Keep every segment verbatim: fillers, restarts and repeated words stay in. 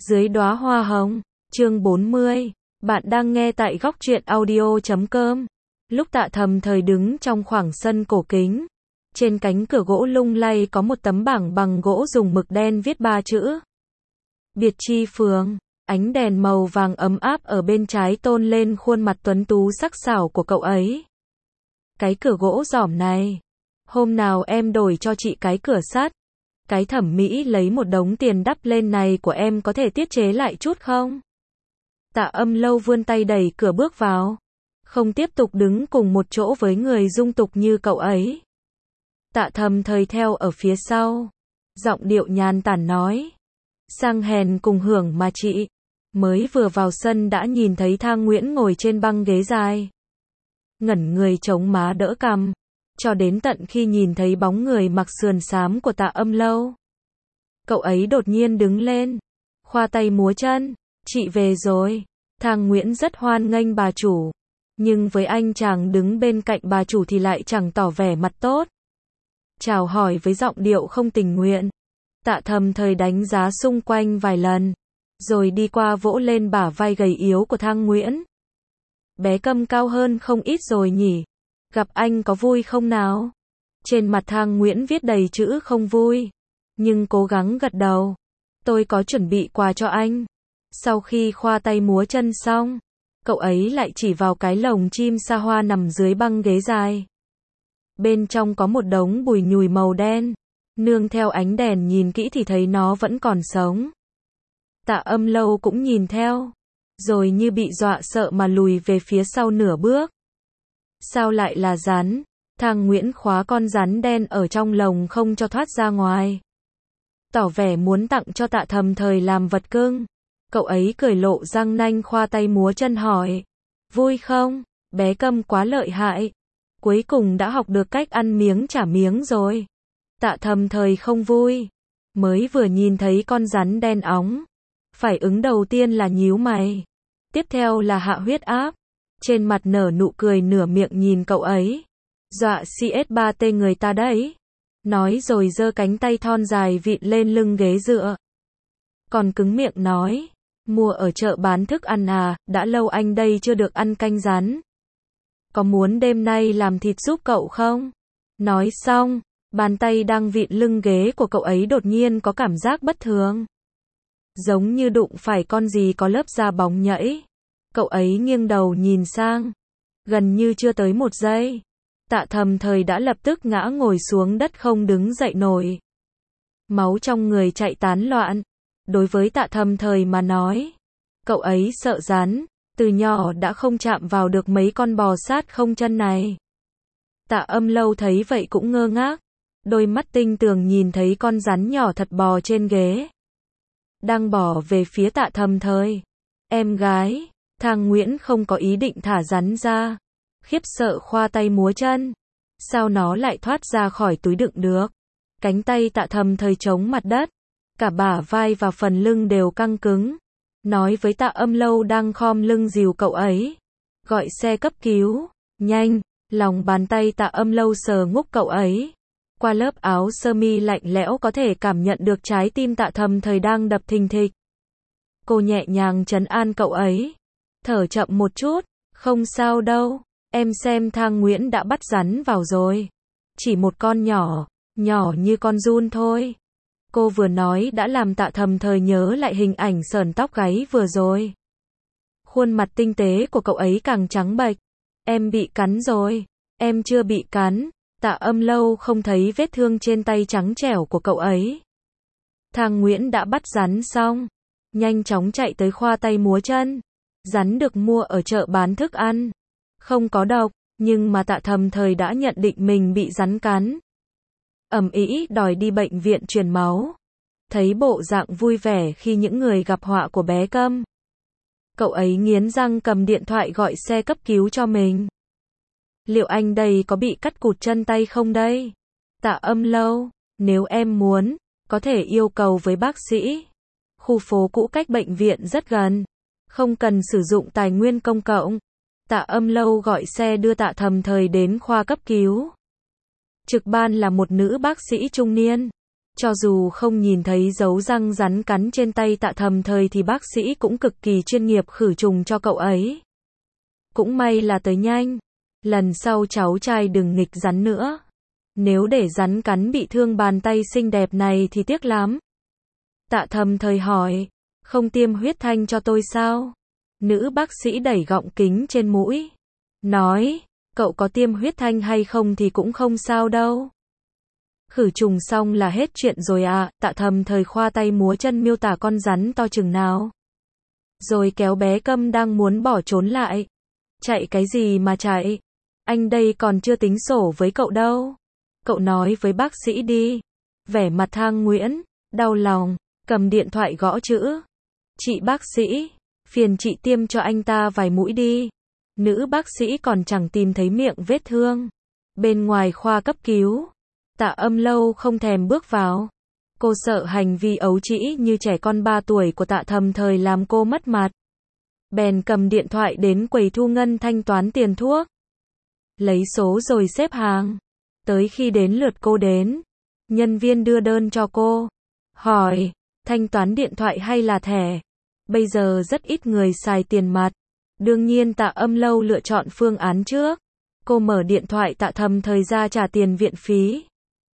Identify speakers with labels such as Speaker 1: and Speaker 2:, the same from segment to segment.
Speaker 1: Dưới đóa hoa hồng, chương bốn mươi. Bạn đang nghe tại góc truyện audio chấm com. Lúc Tạ Thầm Thời đứng trong khoảng sân cổ kính, trên cánh cửa gỗ lung lay có một tấm bảng bằng gỗ dùng mực đen viết ba chữ. Biệt Chi Phường. Ánh đèn màu vàng ấm áp ở bên trái tôn lên khuôn mặt tuấn tú sắc sảo của cậu ấy. Cái cửa gỗ giỏm này, hôm nào em đổi cho chị cái cửa sắt. Cái thẩm mỹ lấy một đống tiền đắp lên này của em có thể tiết chế lại chút không? Tạ Âm Lâu vươn tay đẩy cửa bước vào. Không tiếp tục đứng cùng một chỗ với người dung tục như cậu ấy. Tạ Thầm Thời theo ở phía sau. Giọng điệu nhàn tản nói. Sang hèn cùng hưởng mà chị. Mới vừa vào sân đã nhìn thấy Thang Nguyễn ngồi trên băng ghế dài. Ngẩn người chống má đỡ cằm. Cho đến tận khi nhìn thấy bóng người mặc sườn xám của Tạ Âm Lâu. Cậu ấy đột nhiên đứng lên. Khoa tay múa chân. Chị về rồi. Thang Nguyễn rất hoan nghênh bà chủ. Nhưng với anh chàng đứng bên cạnh bà chủ thì lại chẳng tỏ vẻ mặt tốt. Chào hỏi với giọng điệu không tình nguyện. Tạ Thầm Thời đánh giá xung quanh vài lần. Rồi đi qua vỗ lên bả vai gầy yếu của Thang Nguyễn. Bé Câm cao hơn không ít rồi nhỉ. Gặp anh có vui không nào? Trên mặt Thang Nguyễn viết đầy chữ không vui. Nhưng cố gắng gật đầu. Tôi có chuẩn bị quà cho anh. Sau khi khoa tay múa chân xong, cậu ấy lại chỉ vào cái lồng chim sa hoa nằm dưới băng ghế dài. Bên trong có một đống bùi nhùi màu đen. Nương theo ánh đèn nhìn kỹ thì thấy nó vẫn còn sống. Tạ Âm Lâu cũng nhìn theo. Rồi như bị dọa sợ mà lùi về phía sau nửa bước. Sao lại là rắn? Thang Nguyễn khóa con rắn đen ở trong lồng không cho thoát ra ngoài. Tỏ vẻ muốn tặng cho Tạ Thầm Thời làm vật cưng. Cậu ấy cười lộ răng nanh khoa tay múa chân hỏi. Vui không? Bé Câm quá lợi hại. Cuối cùng đã học được cách ăn miếng trả miếng rồi. Tạ Thầm Thời không vui. Mới vừa nhìn thấy con rắn đen óng. Phản ứng đầu tiên là nhíu mày. Tiếp theo là hạ huyết áp. Trên mặt nở nụ cười nửa miệng nhìn cậu ấy. Dọa xê ét ba tê người ta đấy. Nói rồi giơ cánh tay thon dài vịn lên lưng ghế dựa. Còn cứng miệng nói. Mua ở chợ bán thức ăn à, đã lâu anh đây chưa được ăn canh rắn. Có muốn đêm nay làm thịt giúp cậu không? Nói xong, bàn tay đang vịn lưng ghế của cậu ấy đột nhiên có cảm giác bất thường. Giống như đụng phải con gì có lớp da bóng nhẫy. Cậu ấy nghiêng đầu nhìn sang. Gần như chưa tới một giây. Tạ Thầm Thời đã lập tức ngã ngồi xuống đất không đứng dậy nổi. Máu trong người chạy tán loạn. Đối với Tạ Thầm Thời mà nói. Cậu ấy sợ rắn. Từ nhỏ đã không chạm vào được mấy con bò sát không chân này. Tạ Âm Lâu thấy vậy cũng ngơ ngác. Đôi mắt tinh tường nhìn thấy con rắn nhỏ thật bò trên ghế. Đang bỏ về phía Tạ Thầm Thời. Em gái. Thang Nguyễn không có ý định thả rắn ra. Khiếp sợ khoa tay múa chân. Sao nó lại thoát ra khỏi túi đựng được? Cánh tay Tạ Thầm Thời chống mặt đất. Cả bả vai và phần lưng đều căng cứng. Nói với Tạ Âm Lâu đang khom lưng dìu cậu ấy. Gọi xe cấp cứu. Nhanh. Lòng bàn tay Tạ Âm Lâu sờ ngúc cậu ấy. Qua lớp áo sơ mi lạnh lẽo có thể cảm nhận được trái tim Tạ Thầm Thời đang đập thình thịch. Cô nhẹ nhàng trấn an cậu ấy. Thở chậm một chút. Không sao đâu. Em xem Thang Nguyễn đã bắt rắn vào rồi. Chỉ một con nhỏ. Nhỏ như con giun thôi. Cô vừa nói đã làm Tạ Thầm Thời nhớ lại hình ảnh sờn tóc gáy vừa rồi. Khuôn mặt tinh tế của cậu ấy càng trắng bệch. Em bị cắn rồi. Em chưa bị cắn. Tạ Âm Lâu không thấy vết thương trên tay trắng trẻo của cậu ấy. Thang Nguyễn đã bắt rắn xong. Nhanh chóng chạy tới khoa tay múa chân. Rắn được mua ở chợ bán thức ăn. Không có độc, nhưng mà Tạ Thầm Thời đã nhận định mình bị rắn cắn. Ầm ĩ đòi đi bệnh viện truyền máu. Thấy bộ dạng vui vẻ khi những người gặp họa của bé Câm. Cậu ấy nghiến răng cầm điện thoại gọi xe cấp cứu cho mình. Liệu anh đây có bị cắt cụt chân tay không đây? Tạ Âm Lâu, nếu em muốn, có thể yêu cầu với bác sĩ. Khu phố cũ cách bệnh viện rất gần. Không cần sử dụng tài nguyên công cộng. Tạ Âm Lâu gọi xe đưa Tạ Thầm Thời đến khoa cấp cứu. Trực ban là một nữ bác sĩ trung niên. Cho dù không nhìn thấy dấu răng rắn cắn trên tay Tạ Thầm Thời thì bác sĩ cũng cực kỳ chuyên nghiệp khử trùng cho cậu ấy. Cũng may là tới nhanh. Lần sau cháu trai đừng nghịch rắn nữa. Nếu để rắn cắn bị thương bàn tay xinh đẹp này thì tiếc lắm. Tạ Thầm Thời hỏi, không tiêm huyết thanh cho tôi sao? Nữ bác sĩ đẩy gọng kính trên mũi. Nói, cậu có tiêm huyết thanh hay không thì cũng không sao đâu. Khử trùng xong là hết chuyện rồi à, Tạ Thầm Thời khoa tay múa chân miêu tả con rắn to chừng nào. Rồi kéo bé Câm đang muốn bỏ trốn lại. Chạy cái gì mà chạy? Anh đây còn chưa tính sổ với cậu đâu. Cậu nói với bác sĩ đi. Vẻ mặt Thang Nguyễn, đau lòng, cầm điện thoại gõ chữ. Chị bác sĩ, phiền chị tiêm cho anh ta vài mũi đi. Nữ bác sĩ còn chẳng tìm thấy miệng vết thương. Bên ngoài khoa cấp cứu, Tạ Âm Lâu không thèm bước vào. Cô sợ hành vi ấu trĩ như trẻ con ba tuổi của Tạ Thầm Thời làm cô mất mặt. Bèn cầm điện thoại đến quầy thu ngân thanh toán tiền thuốc. Lấy số rồi xếp hàng. Tới khi đến lượt cô đến, nhân viên đưa đơn cho cô. Hỏi, thanh toán điện thoại hay là thẻ? Bây giờ rất ít người xài tiền mặt. Đương nhiên Tạ Âm Lâu lựa chọn phương án trước. Cô mở điện thoại Tạ Thầm Thời ra trả tiền viện phí.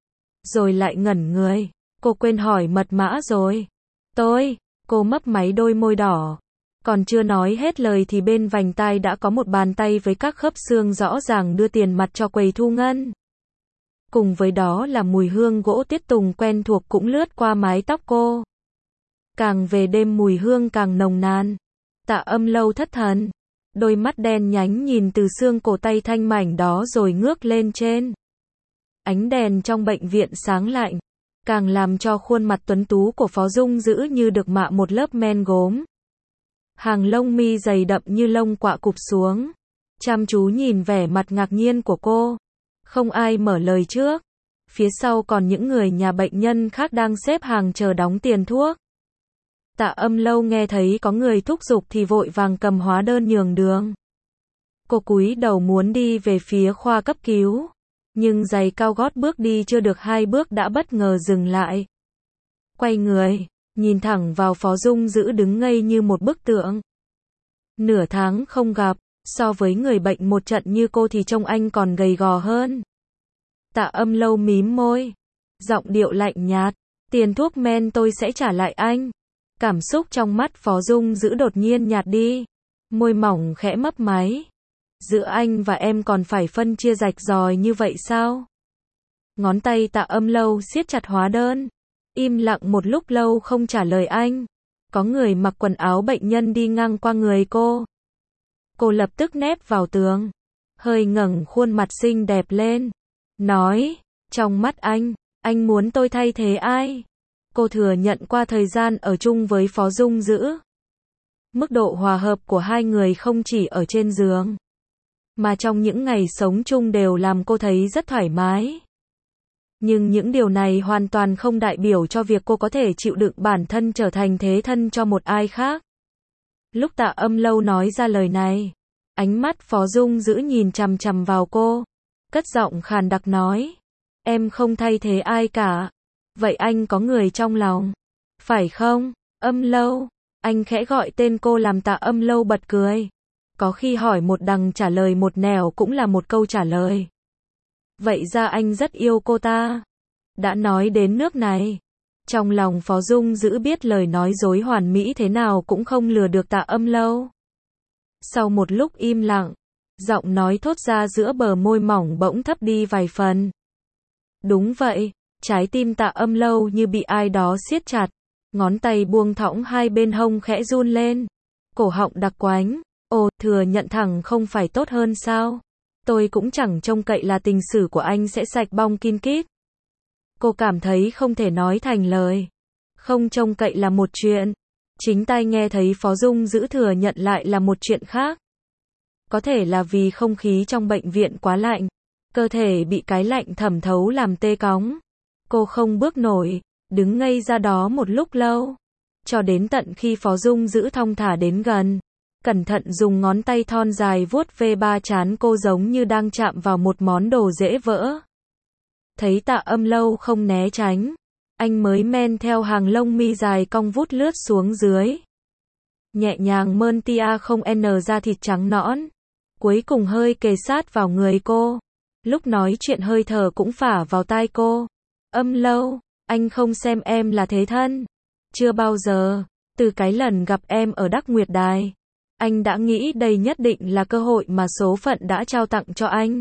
Speaker 1: Rồi lại ngẩn người. Cô quên hỏi mật mã rồi. Tôi, cô mấp máy đôi môi đỏ. Còn chưa nói hết lời thì bên vành tai đã có một bàn tay với các khớp xương rõ ràng đưa tiền mặt cho quầy thu ngân. Cùng với đó là mùi hương gỗ tiết tùng quen thuộc cũng lướt qua mái tóc cô. Càng về đêm mùi hương càng nồng nàn. Tạ Âm Lâu thất thần. Đôi mắt đen nhánh nhìn từ xương cổ tay thanh mảnh đó rồi ngước lên trên. Ánh đèn trong bệnh viện sáng lạnh, càng làm cho khuôn mặt tuấn tú của Phó Dung Dữ như được mạ một lớp men gốm. Hàng lông mi dày đậm như lông quạ cụp xuống. Chăm chú nhìn vẻ mặt ngạc nhiên của cô. Không ai mở lời trước. Phía sau còn những người nhà bệnh nhân khác đang xếp hàng chờ đóng tiền thuốc. Tạ Âm Lâu nghe thấy có người thúc giục thì vội vàng cầm hóa đơn nhường đường. Cô cúi đầu muốn đi về phía khoa cấp cứu. Nhưng giày cao gót bước đi chưa được hai bước đã bất ngờ dừng lại. Quay người, nhìn thẳng vào Phó Dung Dữ đứng ngây như một bức tượng. Nửa tháng không gặp, so với người bệnh một trận như cô thì trông anh còn gầy gò hơn. Tạ Âm Lâu mím môi, giọng điệu lạnh nhạt, tiền thuốc men tôi sẽ trả lại anh. Cảm xúc trong mắt Phó Dung Dữ đột nhiên nhạt đi, môi mỏng khẽ mấp máy. Giữa anh và em còn phải phân chia rạch ròi như vậy sao? Ngón tay Tạ Âm Lâu siết chặt hóa đơn, im lặng một lúc lâu không trả lời anh. Có người mặc quần áo bệnh nhân đi ngang qua người cô. Cô lập tức nép vào tường, hơi ngẩng khuôn mặt xinh đẹp lên, nói, trong mắt anh, anh muốn tôi thay thế ai? Cô thừa nhận qua thời gian ở chung với Phó Dung Dữ. Mức độ hòa hợp của hai người không chỉ ở trên giường, mà trong những ngày sống chung đều làm cô thấy rất thoải mái. Nhưng những điều này hoàn toàn không đại biểu cho việc cô có thể chịu đựng bản thân trở thành thế thân cho một ai khác. Lúc Tạ Âm Lâu nói ra lời này, ánh mắt Phó Dung Dữ nhìn chằm chằm vào cô, cất giọng khàn đặc nói, em không thay thế ai cả. Vậy anh có người trong lòng, phải không? Âm Lâu, anh khẽ gọi tên cô làm Tạ Âm Lâu bật cười. Có khi hỏi một đằng trả lời một nẻo cũng là một câu trả lời. Vậy ra anh rất yêu cô ta. Đã nói đến nước này, trong lòng Phó Dung Dữ biết lời nói dối hoàn mỹ thế nào cũng không lừa được Tạ Âm Lâu. Sau một lúc im lặng, giọng nói thốt ra giữa bờ môi mỏng bỗng thấp đi vài phần. Đúng vậy, trái tim Tạ Âm Lâu như bị ai đó siết chặt, ngón tay buông thõng hai bên hông khẽ run lên, cổ họng đặc quánh. Ồ, thừa nhận thẳng không phải tốt hơn sao? Tôi cũng chẳng trông cậy là tình sử của anh sẽ sạch bong kin kít. Cô cảm thấy không thể nói thành lời. Không trông cậy là một chuyện. Chính tai nghe thấy Phó Dung Dữ thừa nhận lại là một chuyện khác. Có thể là vì không khí trong bệnh viện quá lạnh. Cơ thể bị cái lạnh thẩm thấu làm tê cóng. Cô không bước nổi, đứng ngây ra đó một lúc lâu. Cho đến tận khi Phó Dung Dữ thong thả đến gần. Cẩn thận dùng ngón tay thon dài vuốt ve ba trán cô giống như đang chạm vào một món đồ dễ vỡ. Thấy Tạ Âm Lâu không né tránh, Anh mới men theo hàng lông mi dài cong vút lướt xuống dưới. Nhẹ nhàng mơn tia không n da thịt trắng nõn. Cuối cùng hơi kề sát vào người cô. Lúc nói chuyện hơi thở cũng phả vào tai cô. Âm Lâu, anh không xem em là thế thân. Chưa bao giờ, từ cái lần gặp em ở Đắc Nguyệt Đài, anh đã nghĩ đây nhất định là cơ hội mà số phận đã trao tặng cho anh.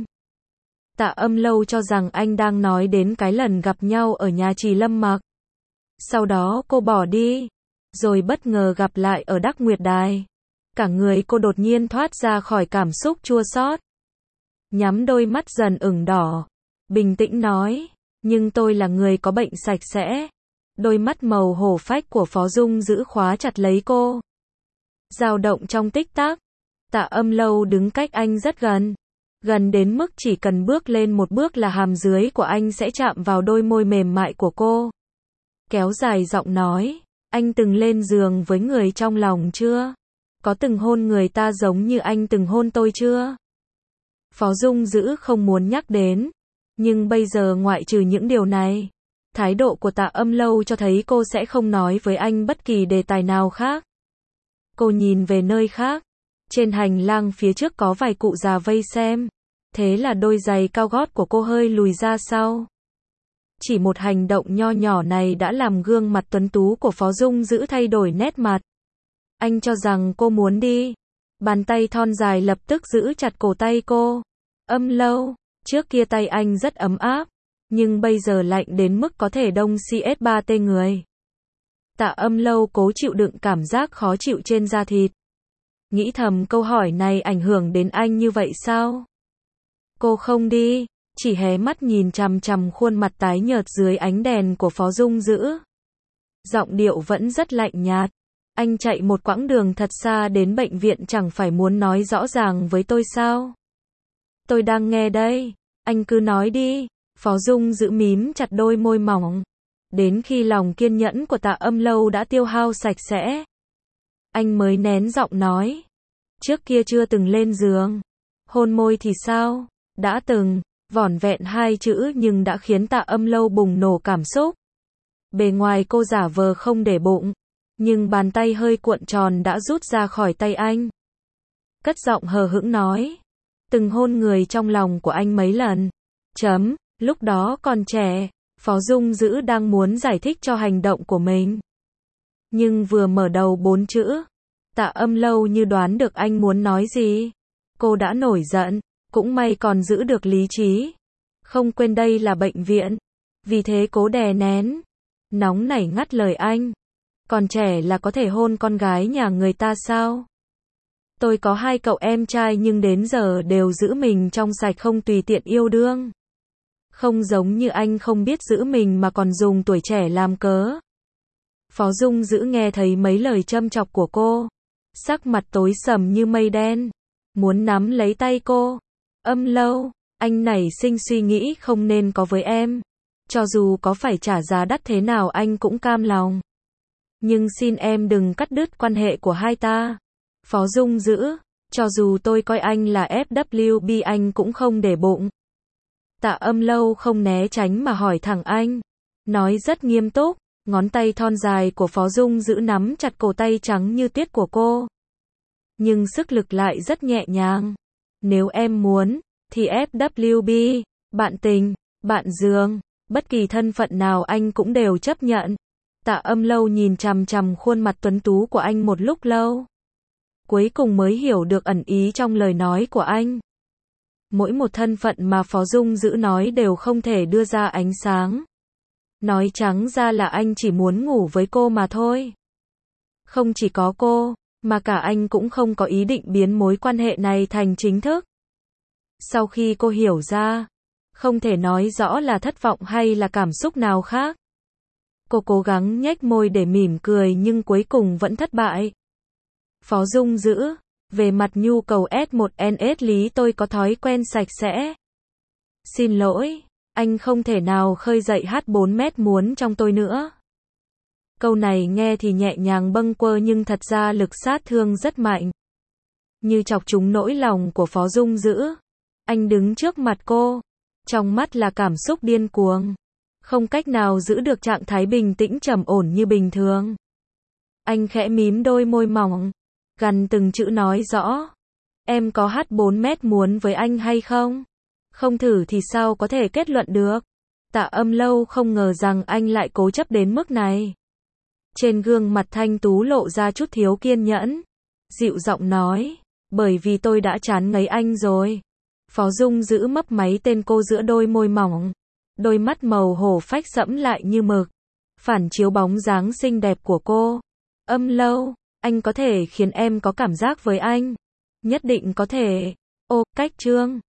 Speaker 1: Tạ Âm Lâu cho rằng anh đang nói đến cái lần gặp nhau ở nhà Trì Lâm Mặc. Sau đó cô bỏ đi, rồi bất ngờ gặp lại ở Đắc Nguyệt Đài. Cả người cô đột nhiên thoát ra khỏi cảm xúc chua xót. Nhắm đôi mắt dần ửng đỏ, bình tĩnh nói, nhưng tôi là người có bệnh sạch sẽ. Đôi mắt màu hổ phách của Phó Dung giữ khóa chặt lấy cô. Dao động trong tích tắc. Tạ Âm Lâu đứng cách anh rất gần. Gần đến mức chỉ cần bước lên một bước là hàm dưới của anh sẽ chạm vào đôi môi mềm mại của cô. Kéo dài giọng nói, anh từng lên giường với người trong lòng chưa? Có từng hôn người ta giống như anh từng hôn tôi chưa? Phó Dung giữ không muốn nhắc đến. Nhưng bây giờ ngoại trừ những điều này, thái độ của Tạ Âm Lâu cho thấy cô sẽ không nói với anh bất kỳ đề tài nào khác. Cô nhìn về nơi khác. Trên hành lang phía trước có vài cụ già vây xem. Thế là đôi giày cao gót của cô hơi lùi ra sau. Chỉ một hành động nho nhỏ này đã làm gương mặt tuấn tú của Phó Dung giữ thay đổi nét mặt. Anh cho rằng cô muốn đi. Bàn tay thon dài lập tức giữ chặt cổ tay cô. Âm Lâu, trước kia tay anh rất ấm áp, nhưng bây giờ lạnh đến mức có thể đông xê ét ba tê người. Tạ Âm Lâu cố chịu đựng cảm giác khó chịu trên da thịt. Nghĩ thầm câu hỏi này ảnh hưởng đến anh như vậy sao? Cô không đi, chỉ hé mắt nhìn chằm chằm khuôn mặt tái nhợt dưới ánh đèn của Phó Dung giữ. Giọng điệu vẫn rất lạnh nhạt. Anh chạy một quãng đường thật xa đến bệnh viện chẳng phải muốn nói rõ ràng với tôi sao? Tôi đang nghe đây, anh cứ nói đi. Phó Dung giữ mím chặt đôi môi mỏng. Đến khi lòng kiên nhẫn của Tạ Âm Lâu đã tiêu hao sạch sẽ, anh mới nén giọng nói. Trước kia chưa từng lên giường. Hôn môi thì sao? Đã từng, vỏn vẹn hai chữ nhưng đã khiến Tạ Âm Lâu bùng nổ cảm xúc. Bề ngoài cô giả vờ không để bụng, nhưng bàn tay hơi cuộn tròn đã rút ra khỏi tay anh. Cất giọng hờ hững nói. Từng hôn người trong lòng của anh mấy lần. Chấm, lúc đó còn trẻ. Phó Dung giữ đang muốn giải thích cho hành động của mình. Nhưng vừa mở đầu bốn chữ, Tạ Âm Lâu như đoán được anh muốn nói gì. Cô đã nổi giận, cũng may còn giữ được lý trí. Không quên đây là bệnh viện. Vì thế cố đè nén. Nóng nảy ngắt lời anh. Còn trẻ là có thể hôn con gái nhà người ta sao? Tôi có hai cậu em trai nhưng đến giờ đều giữ mình trong sạch không tùy tiện yêu đương. Không giống như anh không biết giữ mình mà còn dùng tuổi trẻ làm cớ. Phó Dung giữ nghe thấy mấy lời châm chọc của cô. Sắc mặt tối sầm như mây đen. Muốn nắm lấy tay cô. Âm Lâu, anh nảy sinh suy nghĩ không nên có với em. Cho dù có phải trả giá đắt thế nào anh cũng cam lòng. Nhưng xin em đừng cắt đứt quan hệ của hai ta. Phó Dung giữ, cho dù tôi coi anh là ép vê bê anh cũng không để bụng. Tạ Âm Lâu không né tránh mà hỏi thẳng anh. Nói rất nghiêm túc, ngón tay thon dài của Phó Dung giữ nắm chặt cổ tay trắng như tuyết của cô. Nhưng sức lực lại rất nhẹ nhàng. Nếu em muốn, thì ép vê bê, bạn tình, bạn giường, bất kỳ thân phận nào anh cũng đều chấp nhận. Tạ Âm Lâu nhìn chằm chằm khuôn mặt tuấn tú của anh một lúc lâu. Cuối cùng mới hiểu được ẩn ý trong lời nói của anh. Mỗi một thân phận mà Phó Dung giữ nói đều không thể đưa ra ánh sáng. Nói trắng ra là anh chỉ muốn ngủ với cô mà thôi. Không chỉ có cô, mà cả anh cũng không có ý định biến mối quan hệ này thành chính thức. Sau khi cô hiểu ra, không thể nói rõ là thất vọng hay là cảm xúc nào khác. Cô cố gắng nhếch môi để mỉm cười nhưng cuối cùng vẫn thất bại. Phó Dung giữ, về mặt nhu cầu S một N S lý tôi có thói quen sạch sẽ. Xin lỗi, anh không thể nào khơi dậy H bốn mét muốn trong tôi nữa. Câu này nghe thì nhẹ nhàng bâng quơ nhưng thật ra lực sát thương rất mạnh. Như chọc trúng nỗi lòng của Phó Dung giữ. Anh đứng trước mặt cô, trong mắt là cảm xúc điên cuồng. không cách nào giữ được trạng thái bình tĩnh trầm ổn như bình thường. Anh khẽ mím đôi môi mỏng, gằn từng chữ nói rõ. Em có hát bốn mét muốn với anh hay không? Không thử thì sao có thể kết luận được. Tạ Âm Lâu không ngờ rằng anh lại cố chấp đến mức này. Trên gương mặt thanh tú lộ ra chút thiếu kiên nhẫn. Dịu giọng nói, bởi vì tôi đã chán ngấy anh rồi. Phó Dung giữ mấp máy tên cô giữa đôi môi mỏng. Đôi mắt màu hổ phách sẫm lại như mực. Phản chiếu bóng dáng xinh đẹp của cô. Âm Lâu, anh có thể khiến em có cảm giác với anh. Nhất định có thể. Ô, cách Trương.